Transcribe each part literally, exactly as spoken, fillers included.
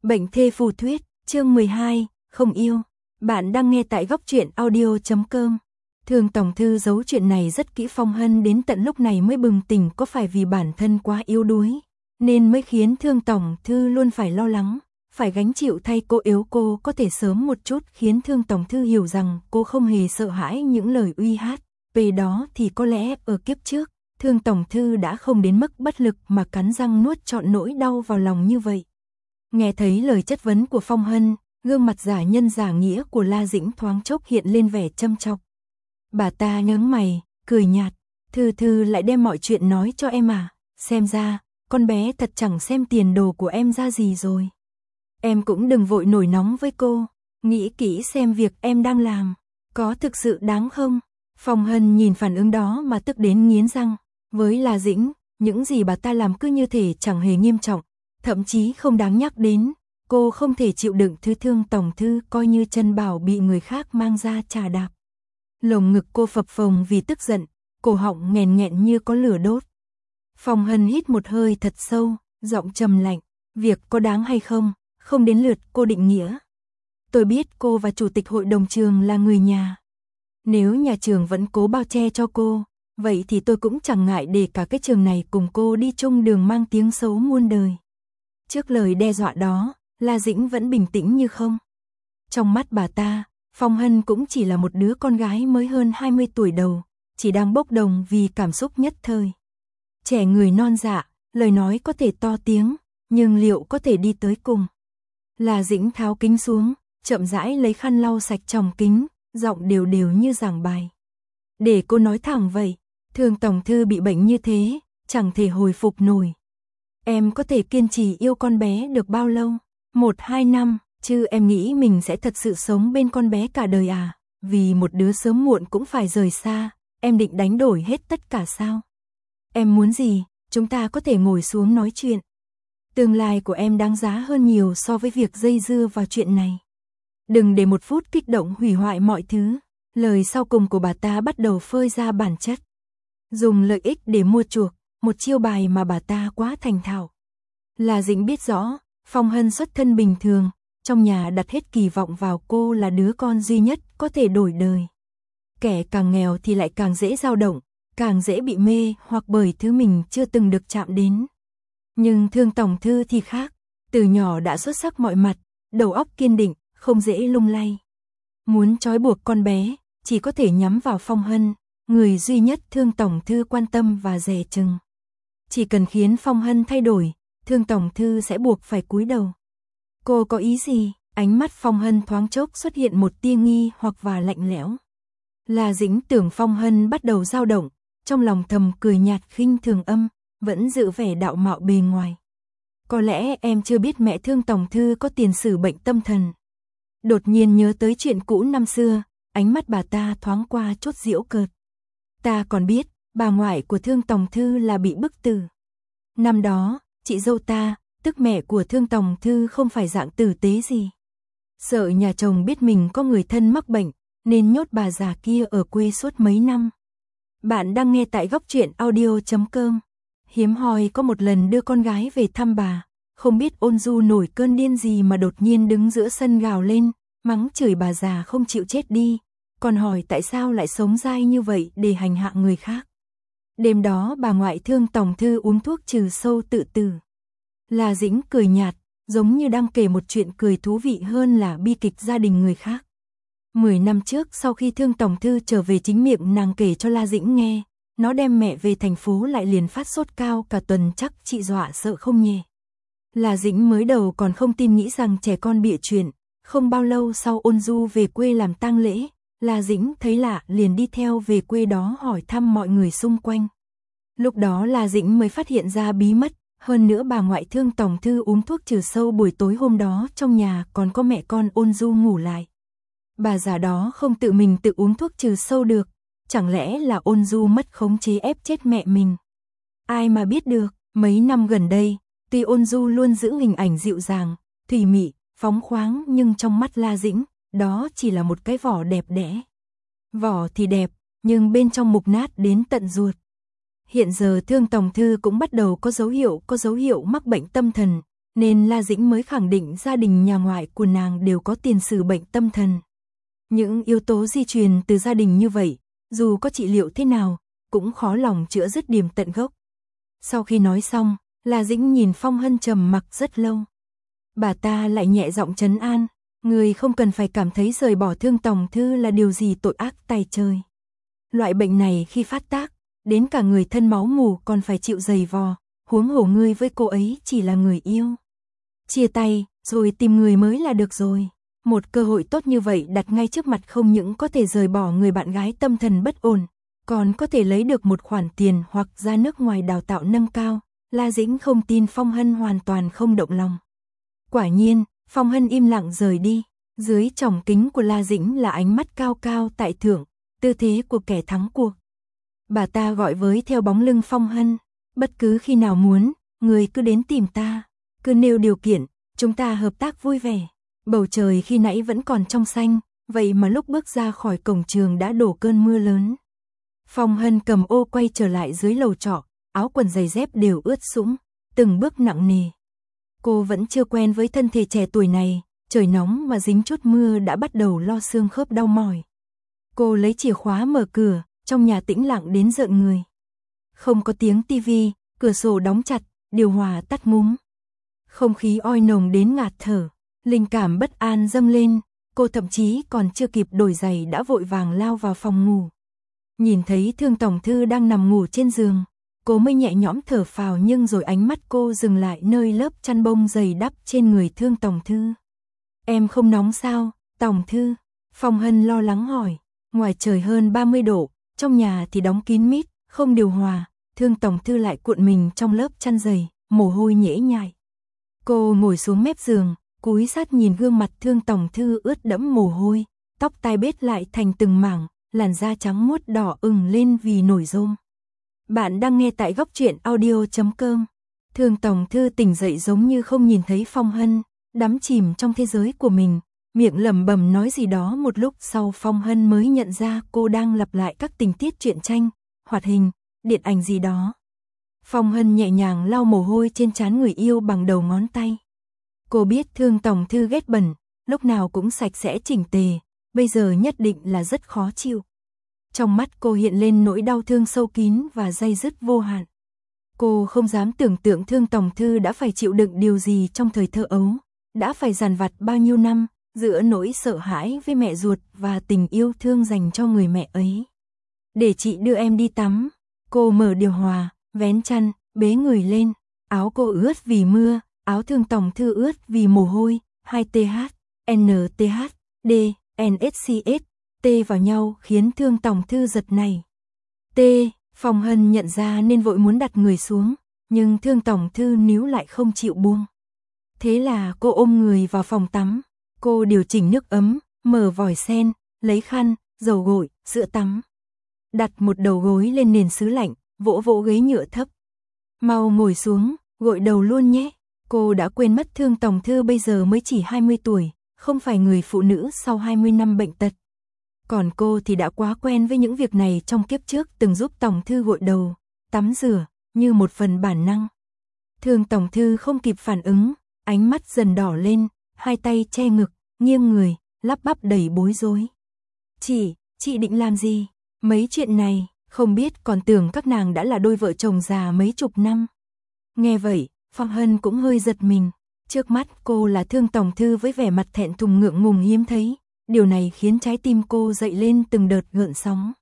Bệnh thê phù thuyết, chương mười hai, không yêu. Bạn đang nghe tại góc truyện audio chấm com. Thường tổng thư giấu chuyện này rất kỹ. Phong Hân đến tận lúc này mới bừng tỉnh, có phải vì bản thân quá yếu đuối, nên mới khiến Thương tổng thư luôn phải lo lắng, phải gánh chịu thay cô. Yếu cô có thể sớm một chút khiến Thương tổng thư hiểu rằng cô không hề sợ hãi những lời uy hát về đó, thì có lẽ ở kiếp trước, Thương tổng thư đã không đến mức bất lực mà cắn răng nuốt trọn nỗi đau vào lòng như vậy. Nghe thấy lời chất vấn của Phong Hân, gương mặt giả nhân giả nghĩa của La Dĩnh thoáng chốc hiện lên vẻ châm chọc. Bà ta nhướng mày, cười nhạt, Thư Thư lại đem mọi chuyện nói cho em à, xem ra, con bé thật chẳng xem tiền đồ của em ra gì rồi. Em cũng đừng vội nổi nóng với cô, nghĩ kỹ xem việc em đang làm, có thực sự đáng không? Phong Hân nhìn phản ứng đó mà tức đến nghiến răng, với La Dĩnh, những gì bà ta làm cứ như thể chẳng hề nghiêm trọng, thậm chí không đáng nhắc đến. Cô không thể chịu đựng thứ Thương tổng thư coi như chân bảo bị người khác mang ra chà đạp. Lồng ngực cô phập phồng vì tức giận, cổ họng nghẹn nghẹn như có lửa đốt. Phong Hân hít một hơi thật sâu, giọng trầm lạnh, việc có đáng hay không, không đến lượt cô định nghĩa. Tôi biết cô và chủ tịch hội đồng trường là người nhà. Nếu nhà trường vẫn cố bao che cho cô, vậy thì tôi cũng chẳng ngại để cả cái trường này cùng cô đi chung đường mang tiếng xấu muôn đời. Trước lời đe dọa đó, La Dĩnh vẫn bình tĩnh như không. Trong mắt bà ta, Phong Hân cũng chỉ là một đứa con gái mới hơn hai mươi tuổi đầu, chỉ đang bốc đồng vì cảm xúc nhất thời. Trẻ người non dạ, lời nói có thể to tiếng, nhưng liệu có thể đi tới cùng? La Dĩnh tháo kính xuống, chậm rãi lấy khăn lau sạch tròng kính, giọng đều đều như giảng bài. Để cô nói thẳng vậy, Thương tổng thư bị bệnh như thế, chẳng thể hồi phục nổi. Em có thể kiên trì yêu con bé được bao lâu? Một hai năm, chứ em nghĩ mình sẽ thật sự sống bên con bé cả đời à? Vì một đứa sớm muộn cũng phải rời xa, em định đánh đổi hết tất cả sao? Em muốn gì, chúng ta có thể ngồi xuống nói chuyện. Tương lai của em đáng giá hơn nhiều so với việc dây dưa vào chuyện này. Đừng để một phút kích động hủy hoại mọi thứ. Lời sau cùng của bà ta bắt đầu phơi ra bản chất. Dùng lợi ích để mua chuộc, một chiêu bài mà bà ta quá thành thạo. La Dĩnh biết rõ, Phong Hân xuất thân bình thường, trong nhà đặt hết kỳ vọng vào cô là đứa con duy nhất có thể đổi đời. Kẻ càng nghèo thì lại càng dễ dao động, càng dễ bị mê hoặc bởi thứ mình chưa từng được chạm đến. Nhưng Thương tổng thư thì khác, từ nhỏ đã xuất sắc mọi mặt, đầu óc kiên định, không dễ lung lay. Muốn trói buộc con bé, chỉ có thể nhắm vào Phong Hân, người duy nhất Thương tổng thư quan tâm và dè chừng. Chỉ cần khiến Phong Hân thay đổi, Thương tổng thư sẽ buộc phải cúi đầu. Cô có ý gì? Ánh mắt Phong Hân thoáng chốc xuất hiện một tia nghi hoặc và lạnh lẽo. La Dĩnh tưởng Phong Hân bắt đầu dao động, trong lòng thầm cười nhạt khinh thường âm, vẫn giữ vẻ đạo mạo bề ngoài. Có lẽ em chưa biết mẹ Thương tổng thư có tiền sử bệnh tâm thần. Đột nhiên nhớ tới chuyện cũ năm xưa, ánh mắt bà ta thoáng qua chút giễu cợt. Ta còn biết, bà ngoại của Thương tổng thư là bị bức tử. Năm đó, chị dâu ta, tức mẹ của Thương tổng thư không phải dạng tử tế gì. Sợ nhà chồng biết mình có người thân mắc bệnh, nên nhốt bà già kia ở quê suốt mấy năm. Bạn đang nghe tại góc truyện audio chấm com. Hiếm hoi có một lần đưa con gái về thăm bà, không biết Ôn Du nổi cơn điên gì mà đột nhiên đứng giữa sân gào lên, mắng chửi bà già không chịu chết đi, còn hỏi tại sao lại sống dai như vậy để hành hạ người khác. Đêm đó bà ngoại Thương tổng thư uống thuốc trừ sâu tự tử. La Dĩnh cười nhạt, giống như đang kể một chuyện cười thú vị hơn là bi kịch gia đình người khác. Mười năm trước sau khi Thương tổng thư trở về, chính miệng nàng kể cho La Dĩnh nghe, nó đem mẹ về thành phố lại liền phát sốt cao cả tuần, chắc chị dọa sợ không nhẹ. La Dĩnh mới đầu còn không tin, nghĩ rằng trẻ con bịa chuyện. Không bao lâu sau Ôn Du về quê làm tang lễ, La Dĩnh thấy lạ liền đi theo về quê đó hỏi thăm mọi người xung quanh. Lúc đó La Dĩnh mới phát hiện ra bí mật, hơn nữa bà ngoại Thương tổng thư uống thuốc trừ sâu buổi tối hôm đó trong nhà còn có mẹ con Ôn Du ngủ lại. Bà già đó không tự mình tự uống thuốc trừ sâu được, chẳng lẽ là Ôn Du mất khống chế ép chết mẹ mình? Ai mà biết được, mấy năm gần đây, tuy Ôn Du luôn giữ hình ảnh dịu dàng, thùy mị, phóng khoáng, nhưng trong mắt La Dĩnh, đó chỉ là một cái vỏ đẹp đẽ. Vỏ thì đẹp, nhưng bên trong mục nát đến tận ruột. Hiện giờ Thương tổng thư cũng bắt đầu có dấu hiệu có dấu hiệu mắc bệnh tâm thần, nên La Dĩnh mới khẳng định gia đình nhà ngoại của nàng đều có tiền sử bệnh tâm thần. Những yếu tố di truyền từ gia đình như vậy, dù có trị liệu thế nào, cũng khó lòng chữa dứt điểm tận gốc. Sau khi nói xong, La Dĩnh nhìn Phong Hân trầm mặc rất lâu. Bà ta lại nhẹ giọng trấn an, người không cần phải cảm thấy rời bỏ Thương Tòng Thư là điều gì tội ác tày trời. Loại bệnh này khi phát tác, đến cả người thân máu mủ còn phải chịu giày vò, huống hồ ngươi với cô ấy chỉ là người yêu. Chia tay, rồi tìm người mới là được rồi. Một cơ hội tốt như vậy đặt ngay trước mặt không những có thể rời bỏ người bạn gái tâm thần bất ổn, còn có thể lấy được một khoản tiền hoặc ra nước ngoài đào tạo nâng cao. La Dĩnh không tin Phong Hân hoàn toàn không động lòng. Quả nhiên, Phong Hân im lặng rời đi. Dưới tròng kính của La Dĩnh là ánh mắt cao cao tại thượng, tư thế của kẻ thắng cuộc. Bà ta gọi với theo bóng lưng Phong Hân, bất cứ khi nào muốn, người cứ đến tìm ta, cứ nêu điều kiện, chúng ta hợp tác vui vẻ. Bầu trời khi nãy vẫn còn trong xanh, vậy mà lúc bước ra khỏi cổng trường đã đổ cơn mưa lớn. Phong Hân cầm ô quay trở lại dưới lầu trọ, áo quần giày dép đều ướt sũng, từng bước nặng nề. Cô vẫn chưa quen với thân thể trẻ tuổi này, trời nóng mà dính chút mưa đã bắt đầu lo xương khớp đau mỏi. Cô lấy chìa khóa mở cửa, trong nhà tĩnh lặng đến rợn người. Không có tiếng tivi, cửa sổ đóng chặt, điều hòa tắt ngúm. Không khí oi nồng đến ngạt thở, linh cảm bất an dâng lên, cô thậm chí còn chưa kịp đổi giày đã vội vàng lao vào phòng ngủ. Nhìn thấy Thương Tòng Thư đang nằm ngủ trên giường, cô mới nhẹ nhõm thở phào, nhưng rồi ánh mắt cô dừng lại nơi lớp chăn bông dày đắp trên người Thương Tòng Thư. Em không nóng sao, Tòng Thư? Phong Hân lo lắng hỏi. Ngoài trời hơn ba mươi độ, trong nhà thì đóng kín mít, không điều hòa. Thương Tòng Thư lại cuộn mình trong lớp chăn dày, mồ hôi nhễ nhại. Cô ngồi xuống mép giường, cúi sát nhìn gương mặt Thương Tòng Thư ướt đẫm mồ hôi, tóc tai bết lại thành từng mảng, làn da trắng muốt đỏ ửng lên vì nổi rôm. Bạn đang nghe tại góc truyện audio chấm com. Thương Tòng Thư tỉnh dậy giống như không nhìn thấy Phong Hân, đắm chìm trong thế giới của mình, miệng lẩm bẩm nói gì đó. Một lúc sau Phong Hân mới nhận ra cô đang lặp lại các tình tiết truyện tranh, hoạt hình, điện ảnh gì đó. Phong Hân nhẹ nhàng lau mồ hôi trên trán người yêu bằng đầu ngón tay. Cô biết Thương Tòng Thư ghét bẩn, lúc nào cũng sạch sẽ chỉnh tề, bây giờ nhất định là rất khó chịu. Trong mắt cô hiện lên nỗi đau thương sâu kín và day dứt vô hạn. Cô không dám tưởng tượng Thương Tòng Thư đã phải chịu đựng điều gì trong thời thơ ấu, đã phải dằn vặt bao nhiêu năm, giữa nỗi sợ hãi với mẹ ruột và tình yêu thương dành cho người mẹ ấy. Để chị đưa em đi tắm. Cô mở điều hòa, vén chăn, bế người lên. Áo cô ướt vì mưa, áo Thương Tòng Thư ướt vì mồ hôi. Hai th, nh, d, nschs, t vào nhau khiến Thương Tòng Thư giật nảy. T, Phong Hân nhận ra nên vội muốn đặt người xuống, nhưng Thương Tòng Thư níu lại không chịu buông. Thế là cô ôm người vào phòng tắm. Cô điều chỉnh nước ấm, mở vòi sen, lấy khăn, dầu gội, sữa tắm. Đặt một đầu gối lên nền sứ lạnh, vỗ vỗ ghế nhựa thấp. Mau ngồi xuống, gội đầu luôn nhé. Cô đã quên mất Thương Tòng Thư bây giờ mới chỉ hai mươi tuổi, không phải người phụ nữ sau hai mươi năm bệnh tật. Còn cô thì đã quá quen với những việc này trong kiếp trước từng giúp Tòng Thư gội đầu, tắm rửa, như một phần bản năng. Thương Tòng Thư không kịp phản ứng, ánh mắt dần đỏ lên, hai tay che ngực, nghiêng người, lắp bắp đầy bối rối. Chị, chị định làm gì? Mấy chuyện này, không biết còn tưởng các nàng đã là đôi vợ chồng già mấy chục năm. Nghe vậy, Phong Hân cũng hơi giật mình. Trước mắt cô là Thương Tòng Thư với vẻ mặt thẹn thùng ngượng ngùng hiếm thấy. Điều này khiến trái tim cô dậy lên từng đợt gợn sóng.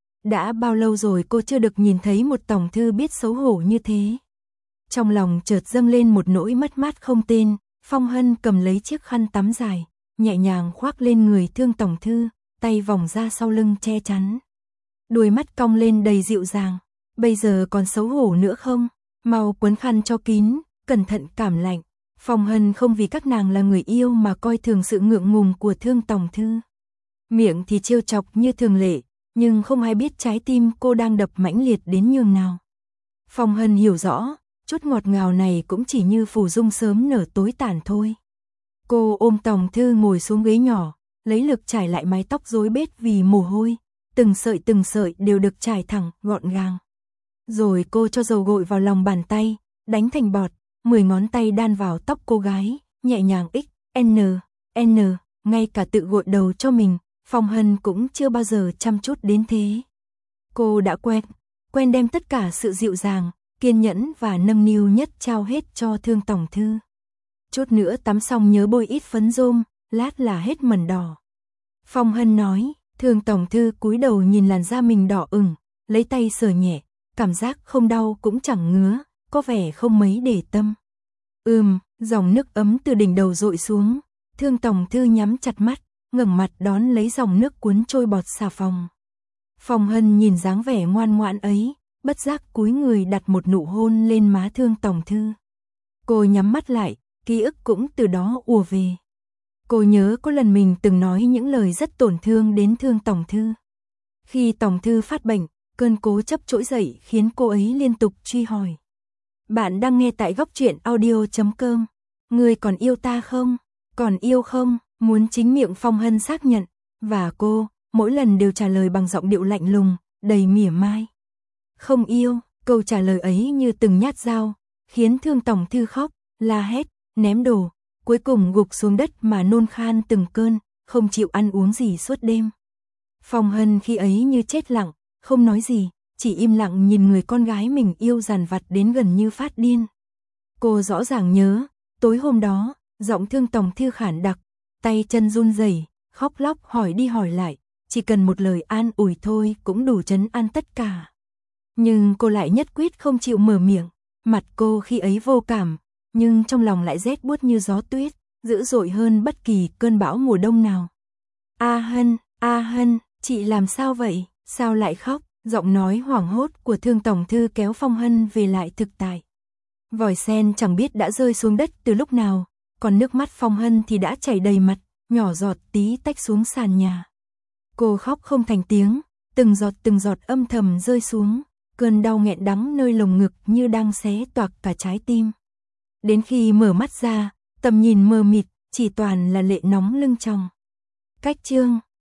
Đã bao lâu rồi cô chưa được nhìn thấy một Tòng Thư biết xấu hổ như thế. Trong lòng chợt dâng lên một nỗi mất mát không tên. Phong Hân cầm lấy chiếc khăn tắm dài, nhẹ nhàng khoác lên người Thương Tòng Thư, tay vòng ra sau lưng che chắn. Đuôi mắt cong lên đầy dịu dàng. Bây giờ còn xấu hổ nữa không? Mau quấn khăn cho kín, cẩn thận cảm lạnh. Phong Hân không vì các nàng là người yêu mà coi thường sự ngượng ngùng của Thương Tòng Thư. Miệng thì trêu chọc như thường lệ, nhưng không ai biết trái tim cô đang đập mãnh liệt đến nhường nào. Phong Hân hiểu rõ, chút ngọt ngào này cũng chỉ như phù dung sớm nở tối tàn thôi. Cô ôm Tòng Thư ngồi xuống ghế nhỏ, lấy lực trải lại mái tóc rối bết vì mồ hôi, từng sợi từng sợi đều được trải thẳng, gọn gàng. Rồi cô cho dầu gội vào lòng bàn tay, đánh thành bọt, mười ngón tay đan vào tóc cô gái, nhẹ nhàng x, n, n, ngay cả tự gội đầu cho mình, Phong Hân cũng chưa bao giờ chăm chút đến thế. Cô đã quen, quen đem tất cả sự dịu dàng, kiên nhẫn và nâng niu nhất trao hết cho Thương tổng thư. Chút nữa tắm xong nhớ bôi ít phấn rôm, lát là hết mẩn đỏ. Phong Hân nói, Thương tổng thư cúi đầu nhìn làn da mình đỏ ửng, lấy tay sờ nhẹ, cảm giác không đau cũng chẳng ngứa, có vẻ không mấy để tâm. Ừm, dòng nước ấm từ đỉnh đầu dội xuống, Thương tổng thư nhắm chặt mắt, ngẩng mặt đón lấy dòng nước cuốn trôi bọt xà phòng. Phong Hân nhìn dáng vẻ ngoan ngoãn ấy, bất giác cúi người đặt một nụ hôn lên má Thương tổng thư. Cô nhắm mắt lại, ký ức cũng từ đó ùa về. Cô nhớ có lần mình từng nói những lời rất tổn thương đến Thương tổng thư. Khi tổng thư phát bệnh, cơn cố chấp trỗi dậy khiến cô ấy liên tục truy hỏi. Bạn đang nghe tại góc truyện audio chấm com. Người còn yêu ta không? Còn yêu không? Muốn chính miệng Phong Hân xác nhận. Và cô, mỗi lần đều trả lời bằng giọng điệu lạnh lùng, đầy mỉa mai. Không yêu, câu trả lời ấy như từng nhát dao, khiến Thương tổng thư khóc, la hét, ném đồ, cuối cùng gục xuống đất mà nôn khan từng cơn, không chịu ăn uống gì suốt đêm. Phong Hân khi ấy như chết lặng, không nói gì, chỉ im lặng nhìn người con gái mình yêu dằn vặt đến gần như phát điên. Cô rõ ràng nhớ, tối hôm đó, giọng Thương tổng thư khản đặc, tay chân run rẩy, khóc lóc hỏi đi hỏi lại, chỉ cần một lời an ủi thôi cũng đủ trấn an tất cả. Nhưng cô lại nhất quyết không chịu mở miệng, mặt cô khi ấy vô cảm, nhưng trong lòng lại rét buốt như gió tuyết, dữ dội hơn bất kỳ cơn bão mùa đông nào. A Hân, A Hân, chị làm sao vậy, sao lại khóc? Giọng nói hoảng hốt của Thương tổng thư kéo Phong Hân về lại thực tại. Vòi sen chẳng biết đã rơi xuống đất từ lúc nào, còn nước mắt Phong Hân thì đã chảy đầy mặt, nhỏ giọt tí tách xuống sàn nhà. Cô khóc không thành tiếng, từng giọt từng giọt âm thầm rơi xuống, cơn đau nghẹn đắng nơi lồng ngực như đang xé toạc cả trái tim. Đến khi mở mắt ra, tầm nhìn mờ mịt, chỉ toàn là lệ nóng lưng tròng. Cách chương